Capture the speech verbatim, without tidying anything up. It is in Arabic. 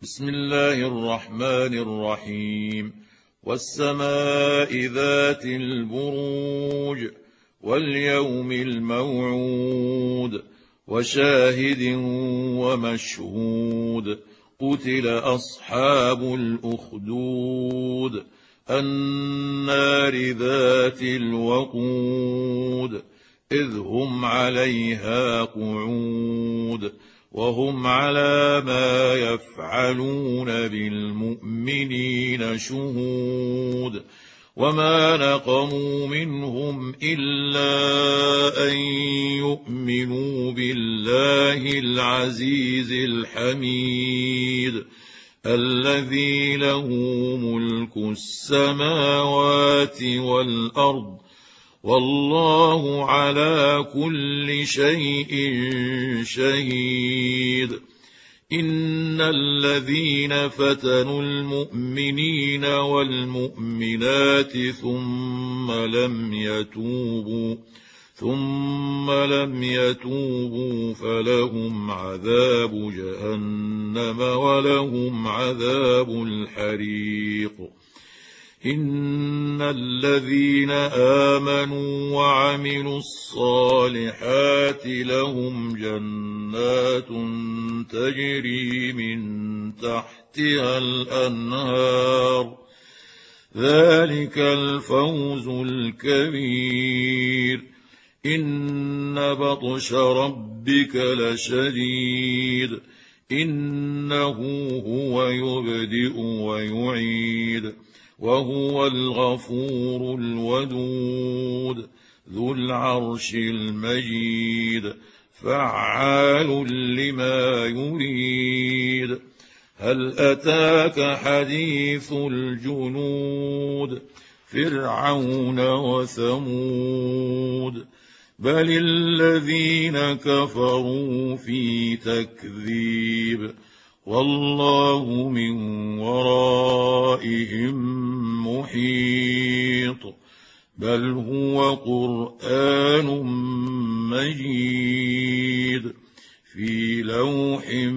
بسم الله الرحمن الرحيم. والسماء ذات البروج واليوم الموعود وشاهد ومشهود قتل أصحاب الأخدود النار ذات الوقود إذ هم عليها قعود وهم على ما يفعلون بالمؤمنين شهود وما نقموا منهم إلا أن يؤمنوا بالله العزيز الحميد الذي له ملك السماوات والأرض والله على كل شيء شهيد. إن الذين فتنوا المؤمنين والمؤمنات ثم لم يتوبوا ثم لم يتوبوا فلهم عذاب جهنم ولهم عذاب الحريق. إن الذين آمنوا وعملوا الصالحات لهم جنات تجري من تحتها الأنهار ذلك الفوز الكبير. إن بطش ربك لشديد إنه هو يبدئ ويعيد وهو الغفور الودود ذو العرش المجيد فعال لما يريد. هل أتاك حديث الجنود فرعون وثمود بل الذين كفروا في تكذيب والله من ورائهم محيط بل هو قرآن مجيد في لوح